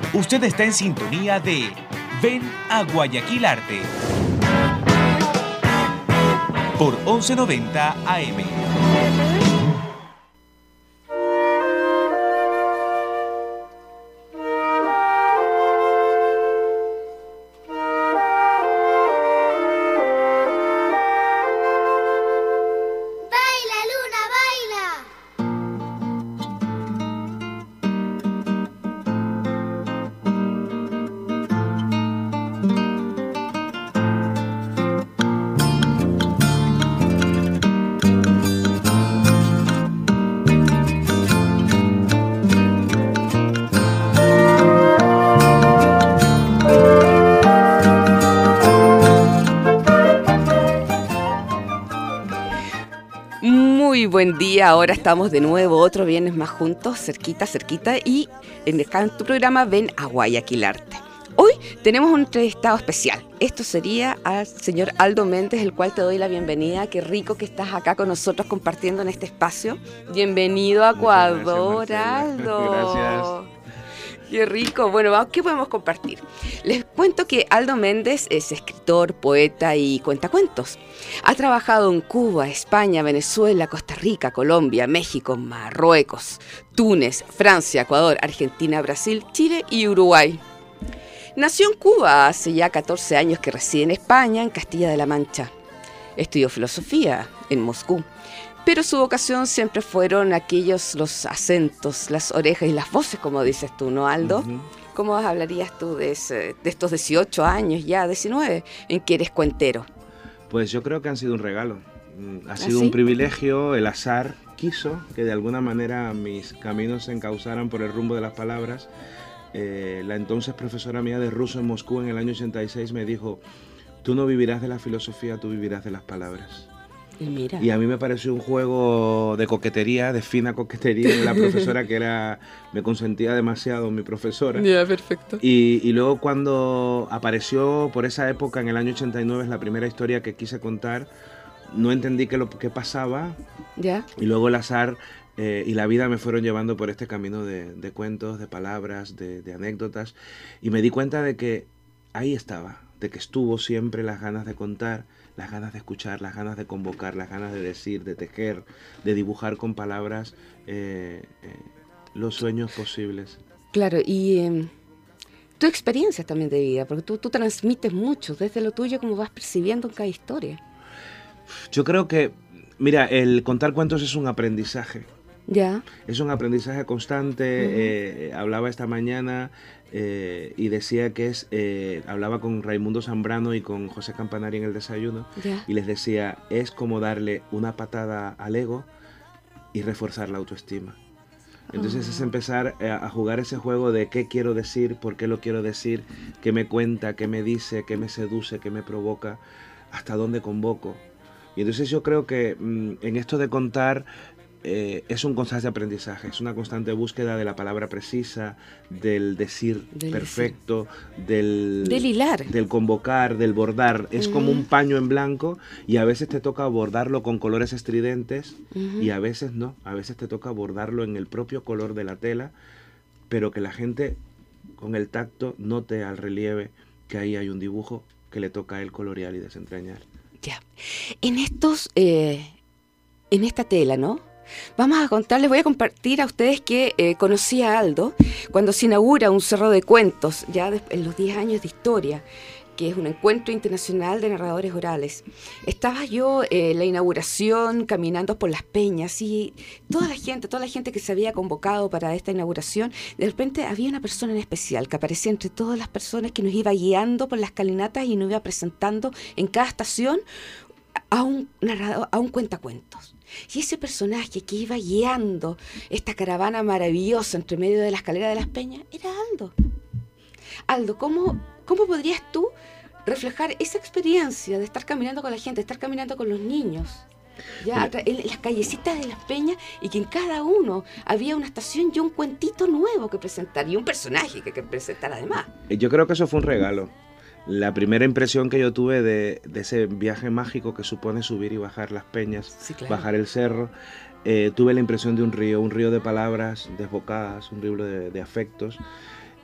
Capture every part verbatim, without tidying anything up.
Usted está en sintonía de Ven a Guayaquil Arte por once noventa A M. Muy buen día, ahora estamos de nuevo otro viernes más juntos, cerquita, cerquita, y en el programa Ven a Guayaquil Arte. Hoy tenemos un entrevistado especial. Esto sería al señor Aldo Méndez, el cual te doy la bienvenida. Qué rico que estás acá con nosotros compartiendo en este espacio. Bienvenido a Ecuador, gracias, Aldo. Gracias. Qué rico. Bueno, vamos, ¿qué podemos compartir? Les cuento que Aldo Méndez es escritor, poeta y cuentacuentos. Ha trabajado en Cuba, España, Venezuela, Costa Rica, Colombia, México, Marruecos, Túnez, Francia, Ecuador, Argentina, Brasil, Chile y Uruguay. Nació en Cuba hace ya catorce años que reside en España, en Castilla de la Mancha. Estudió filosofía en Moscú. Pero su vocación siempre fueron aquellos, los acentos, las orejas y las voces, como dices tú, ¿no, Aldo? Uh-huh. ¿Cómo hablarías tú de, ese, de estos dieciocho años, ya diecinueve, en que eres cuentero? Pues yo creo que han sido un regalo. Ha sido ¿Ah, sí? un privilegio, el azar quiso que de alguna manera mis caminos se encauzaran por el rumbo de las palabras. Eh, la entonces profesora mía de ruso en Moscú en el año ochenta y seis me dijo: tú no vivirás de la filosofía, tú vivirás de las palabras. Y, mira. Y a mí me pareció un juego de coquetería, de fina coquetería de la profesora que era, me consentía demasiado, mi profesora. Ya, yeah, perfecto. Y, y luego cuando apareció por esa época, en el año ochenta y nueve, es la primera historia que quise contar, no entendí qué, lo, qué pasaba. Ya. Yeah. Y luego el azar eh, y la vida me fueron llevando por este camino de, de cuentos, de palabras, de, de anécdotas. Y me di cuenta de que ahí estaba, de que estuvo siempre las ganas de contar, las ganas de escuchar, las ganas de convocar, las ganas de decir, de tejer, de dibujar con palabras eh, eh, los sueños posibles. Claro, y eh, tu experiencia también de vida, porque tú, tú transmites mucho desde lo tuyo, como vas percibiendo en cada historia. Yo creo que, mira, el contar cuentos es un aprendizaje. Ya. Es un aprendizaje constante. Uh-huh. eh, hablaba esta mañana eh, y decía que es, eh, hablaba con Raimundo Zambrano y con José Campanari en el desayuno, ya. Y les decía, es como darle una patada al ego y reforzar la autoestima. Entonces oh. es empezar a jugar ese juego de qué quiero decir, por qué lo quiero decir, qué me cuenta, qué me dice, qué me seduce, qué me provoca, hasta dónde convoco. Y entonces yo creo que mmm, en esto de contar eh, es un constante aprendizaje, es una constante búsqueda de la palabra precisa, del decir del perfecto, decir. Del, del hilar, del convocar, del bordar. Es uh-huh. como un paño en blanco y a veces te toca bordarlo con colores estridentes uh-huh. y a veces no, a veces te toca bordarlo en el propio color de la tela, pero que la gente con el tacto note al relieve que ahí hay un dibujo que le toca a él colorear y desentrañar. Ya. En estos, eh, en esta tela, ¿no? Vamos a contarles, voy a compartir a ustedes que eh, conocí a Aldo cuando se inaugura un cerro de cuentos, ya de, en los diez años de historia, que es un encuentro internacional de narradores orales. Estaba yo en eh, la inauguración caminando por las peñas y toda la gente, toda la gente que se había convocado para esta inauguración, de repente había una persona en especial que aparecía entre todas las personas que nos iba guiando por las escalinatas y nos iba presentando en cada estación a un narrador, a un cuentacuentos. Y ese personaje que iba guiando esta caravana maravillosa entre medio de la escalera de las peñas era Aldo. Aldo, ¿cómo, cómo podrías tú reflejar esa experiencia de estar caminando con la gente, de estar caminando con los niños, ya en las callecitas de las peñas, y que en cada uno había una estación y un cuentito nuevo que presentar y un personaje que, que presentar además? Yo creo que eso fue un regalo. La primera impresión que yo tuve de, de ese viaje mágico que supone subir y bajar las peñas, sí, claro. bajar el cerro, eh, tuve la impresión de un río, un río de palabras desbocadas, un río de, de afectos.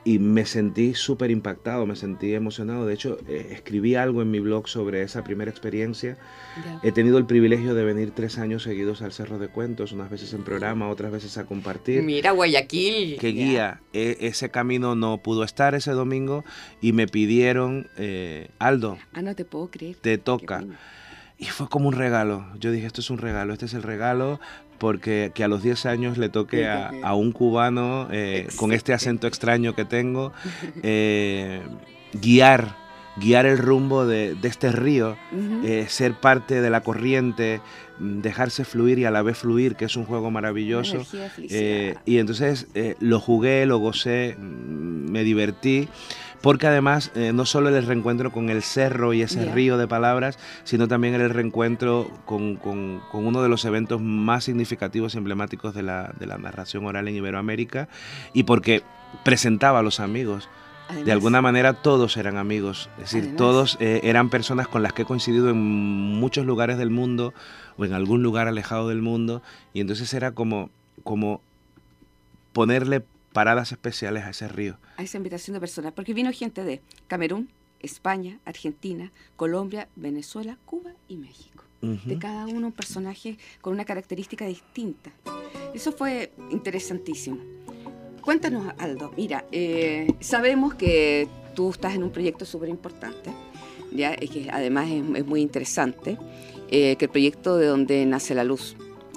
y me sentí súper impactado, me sentí emocionado. De hecho, eh, escribí algo en mi blog sobre esa primera experiencia. Ya. He tenido el privilegio de venir tres años seguidos al Cerro de Cuentos, unas veces en programa, otras veces a compartir. Mira, Guayaquil. Que Ya. guía, e- ese camino no pudo estar ese domingo y me pidieron, eh, Aldo, Ah, no te puedo creer. te Qué toca. pena. Y fue como un regalo. Yo dije, esto es un regalo, este es el regalo, porque que a los diez años le toque Le a, toque. a un cubano eh, con este acento extraño que tengo, eh, guiar, guiar el rumbo de, de este río, Ujú. eh, ser parte de la corriente, mm, dejarse fluir y a la vez fluir, que es un juego Una maravilloso. energía de felicidad. Eh, y entonces eh, lo jugué, lo gocé, mm, me divertí, porque además eh, no solo el reencuentro con el cerro y ese Ya. río de palabras, sino también el reencuentro con, con- con uno de los eventos más significativos y emblemáticos de la, de la narración oral en Iberoamérica, y porque presentaba a los amigos. Además, De alguna manera todos eran amigos, es decir, Además. todos eh, eran personas con las que he coincidido en muchos lugares del mundo o en algún lugar alejado del mundo, y entonces era como, como ponerle paradas especiales a ese río. a esa invitación de personas, porque vino gente de Camerún, España, Argentina, Colombia, Venezuela, Cuba y México. Ujú. De cada uno un personaje con una característica distinta. Eso fue interesantísimo. Cuéntanos, Aldo. Mira, eh, sabemos que tú estás en un proyecto súper importante, ya, y que además es, es muy interesante, eh, que el proyecto de donde nace la luz.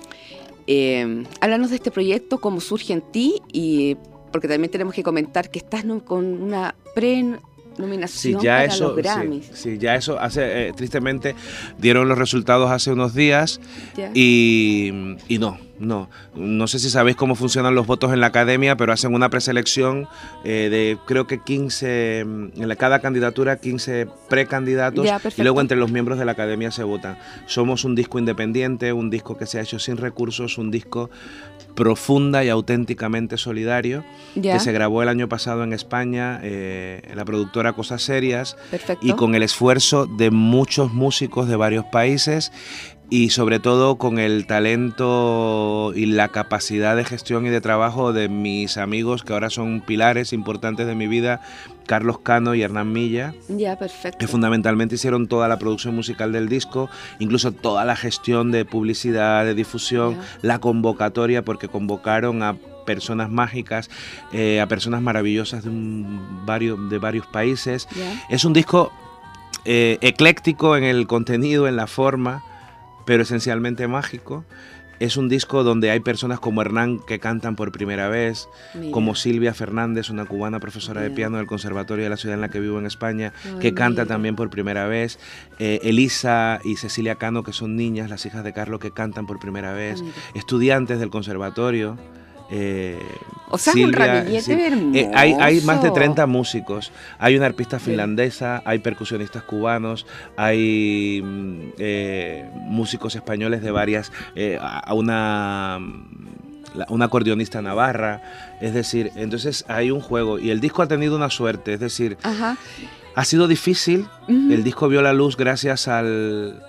Eh, háblanos de este proyecto, cómo surge en ti, y porque también tenemos que comentar que estás no- con una Sí, pre-nominación ya para eso, los Grammys. sí, sí, ya eso hace, eh, tristemente, dieron los resultados hace unos días ¿Ya? y, y no, no, no sé si sabéis cómo funcionan los votos en la academia, pero hacen una preselección eh, de creo que quince, en la, cada candidatura quince precandidatos, Ya, y perfecto. luego entre los miembros de la academia se votan. Somos un disco independiente, un disco que se ha hecho sin recursos, un disco profunda y auténticamente solidario, Ya, que se grabó el año pasado en España, eh, en la productora Cosas Serias, perfecto. y con el esfuerzo de muchos músicos de varios países, y sobre todo con el talento y la capacidad de gestión y de trabajo de mis amigos que ahora son pilares importantes de mi vida, Carlos Cano y Hernán Milla, Ya, perfecto. que fundamentalmente hicieron toda la producción musical del disco, incluso toda la gestión de publicidad, de difusión, Ya. la convocatoria, porque convocaron a personas mágicas, eh, a personas maravillosas de, un, varios, de varios países. Ya. Es un disco eh, ecléctico en el contenido, en la forma, pero esencialmente mágico. Es un disco donde hay personas como Hernán que cantan por primera vez, Mira. como Silvia Fernández, una cubana profesora de Mira. piano del Conservatorio de la ciudad en la que vivo en España, Ay, que canta mira. también por primera vez. Eh, Elisa y Cecilia Cano, que son niñas, las hijas de Carlos, que cantan por primera vez. Ah, mira. Estudiantes del conservatorio. eh, O sea, un ramillete eh, hay, hay más de hermoso. treinta músicos. Hay una arpista Sí. finlandesa, hay percusionistas cubanos, hay mm, eh, músicos españoles de varias, eh, a a una, la- una acordeonista navarra. Es decir, entonces hay un juego y el disco ha tenido una suerte. Es decir, Ajá. ha sido difícil. Ujú. El disco vio la luz gracias al,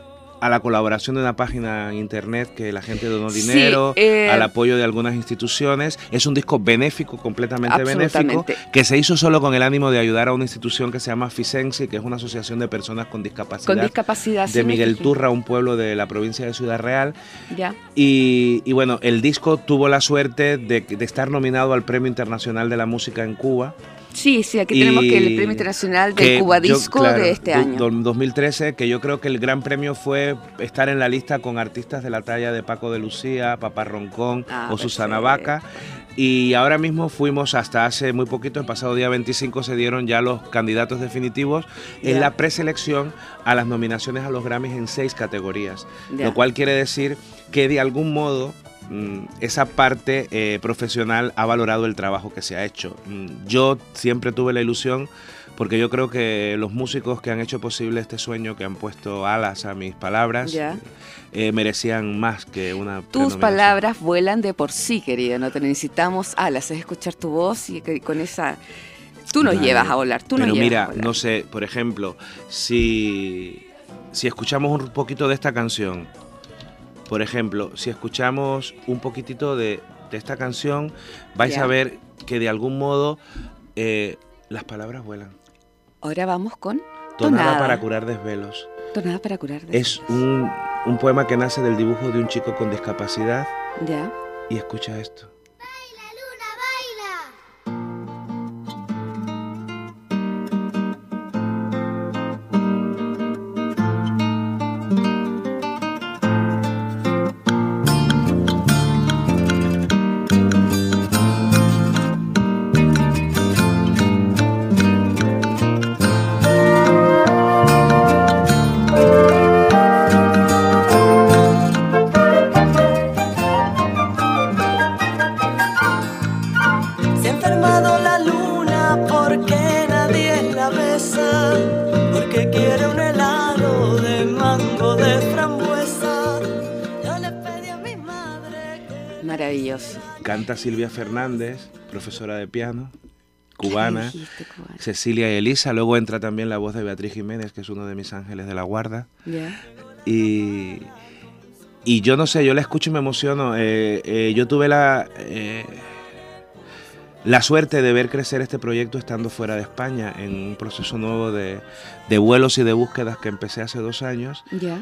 a la colaboración de una página en internet que la gente donó Sí, dinero, eh, al apoyo de algunas instituciones. Es un disco benéfico, completamente benéfico, Absolutamente. que se hizo solo con el ánimo de ayudar a una institución que se llama FISENSI, que es una asociación de personas con discapacidad, Con discapacidad. sí, de me Miguel fijé. Turra, un pueblo de la provincia de Ciudad Real. Ya. Y, y bueno, el disco tuvo la suerte de, de estar nominado al Premio Internacional de la Música en Cuba. Sí, sí, aquí Y tenemos que el Premio Internacional del que Cuba yo- Disco claro, de este do- año. do- dos mil trece, que yo creo que el gran premio fue estar en la lista con artistas de la talla de Paco de Lucía, Papá Roncón Ah, o Susana perfecto. Vaca. Y ahora mismo fuimos hasta hace muy poquito, el pasado día veinticinco se dieron ya los candidatos definitivos en Ya. la preselección a las nominaciones a los Grammys en seis categorías. Ya. Lo cual quiere decir que de algún modo mm, esa parte eh, profesional ha valorado el trabajo que se ha hecho. Mm, Yo siempre tuve la ilusión, porque yo creo que los músicos que han hecho posible este sueño, que han puesto alas a mis palabras, Ya. eh, merecían más que una Tus prenominación. palabras vuelan de por sí, querido. No te necesitamos alas, es escuchar tu voz y que con esa... Tú nos Vale. llevas a volar, tú nos Pero llevas mira, a volar. no sé, por ejemplo, si, si escuchamos un poquito de esta canción, por ejemplo, si escuchamos un poquitito de, de esta canción, vais Ya. a ver que de algún modo eh, las palabras vuelan. Ahora vamos con Tonada, Tonada. para curar desvelos. Tonada para curar desvelos. Es un, un poema que nace del dibujo de un chico con discapacidad. Ya. Y escucha esto. Maravilloso. Canta Silvia Fernández, profesora de piano, cubana, dijiste, cubana. Cecilia y Elisa. Luego entra también la voz de Beatriz Jiménez, que es uno de mis ángeles de la guarda. Ya. Y, y yo no sé, yo la escucho y me emociono. Eh, eh, yo tuve la, eh, la suerte de ver crecer este proyecto estando fuera de España, en un proceso nuevo de, de vuelos y de búsquedas que empecé hace dos años. Ya.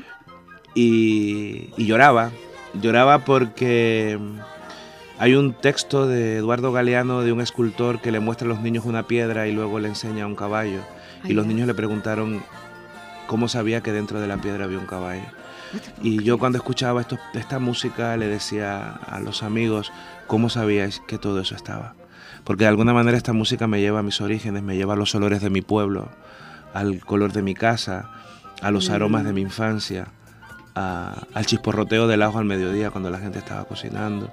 Y, y lloraba, lloraba porque hay un texto de Eduardo Galeano, de un escultor, que le muestra a los niños una piedra y luego le enseña un caballo. Ay, y los ya. niños le preguntaron cómo sabía que dentro de la piedra había un caballo. Y yo cuando escuchaba esto, esta música le decía a los amigos, ¿cómo sabíais que todo eso estaba? Porque de alguna manera esta música me lleva a mis orígenes, me lleva a los olores de mi pueblo, al color de mi casa, a los Mm. aromas de mi infancia, a, al chisporroteo del ajo al mediodía cuando la gente estaba cocinando,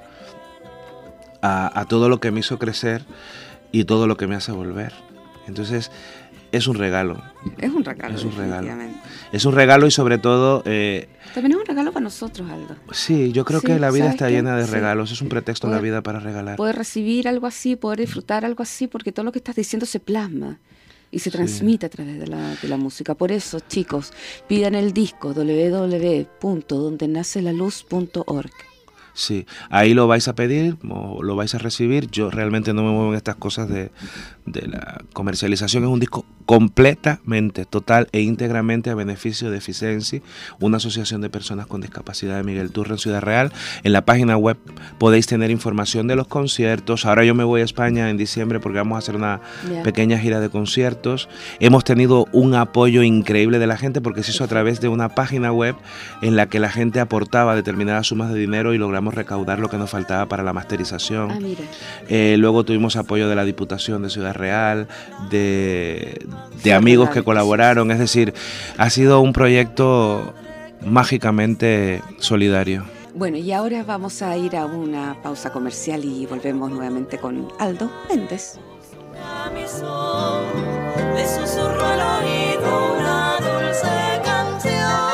a, a todo lo que me hizo crecer y todo lo que me hace volver. Entonces es un regalo. Es un regalo. Es un regalo. definitivamente. Es un regalo y sobre todo... Eh, También es un regalo para nosotros, Aldo. sí, yo creo Sí, que la vida ¿sabes está qué? llena de Sí. regalos. Es un pretexto en la Poder- vida para regalar. Poder recibir algo así, poder disfrutar algo así, porque todo lo que estás diciendo se plasma y se Sí. transmite a través de la, de la música. Por eso, chicos, pidan el disco doble u doble u doble u punto donde nace la luz punto org. Sí, ahí lo vais a pedir, o lo vais a recibir. Yo realmente no me muevo en estas cosas de, de la comercialización. Es un disco completamente, total e íntegramente a beneficio de Eficensi, una asociación de personas con discapacidad de Miguel Turra en Ciudad Real. En la página web podéis tener información de los conciertos. Ahora yo me voy a España en diciembre porque vamos a hacer una Ya. pequeña gira de conciertos. Hemos tenido un apoyo increíble de la gente porque se hizo a través de una página web en la que la gente aportaba determinadas sumas de dinero y logramos recaudar lo que nos faltaba para la masterización. Ah, mira. Eh, luego tuvimos apoyo de la Diputación de Ciudad Real, de, de Ciudad amigos Real, que colaboraron. Es decir, ha sido un proyecto mágicamente solidario. Bueno, y ahora vamos a ir a una pausa comercial y volvemos nuevamente con Aldo Méndez. A mi son, le susurro al oído una dulce canción.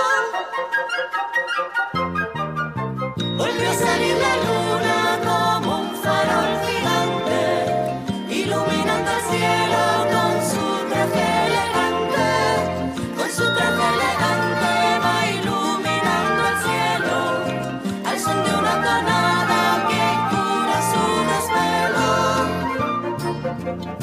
Volvió a salir la luna como un farol gigante, iluminando el cielo con su traje elegante. Con su traje elegante va iluminando el cielo, al son de una tonada que cura su desvelo.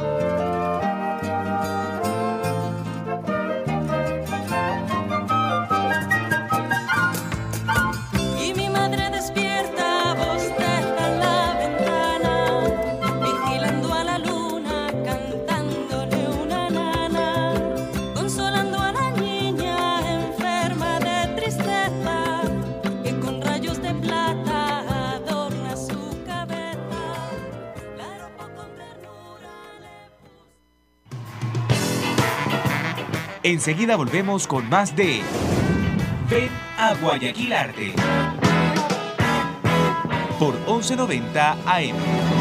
Y mi madre despierta, bosteza en la ventana, vigilando a la luna, cantándole una nana, consolando a la niña enferma de tristeza, que con rayos de plata adorna su cabeza. La arropó con ternura, le puso... Enseguida volvemos con más de Ven a Guayaquil Arte por once noventa A M.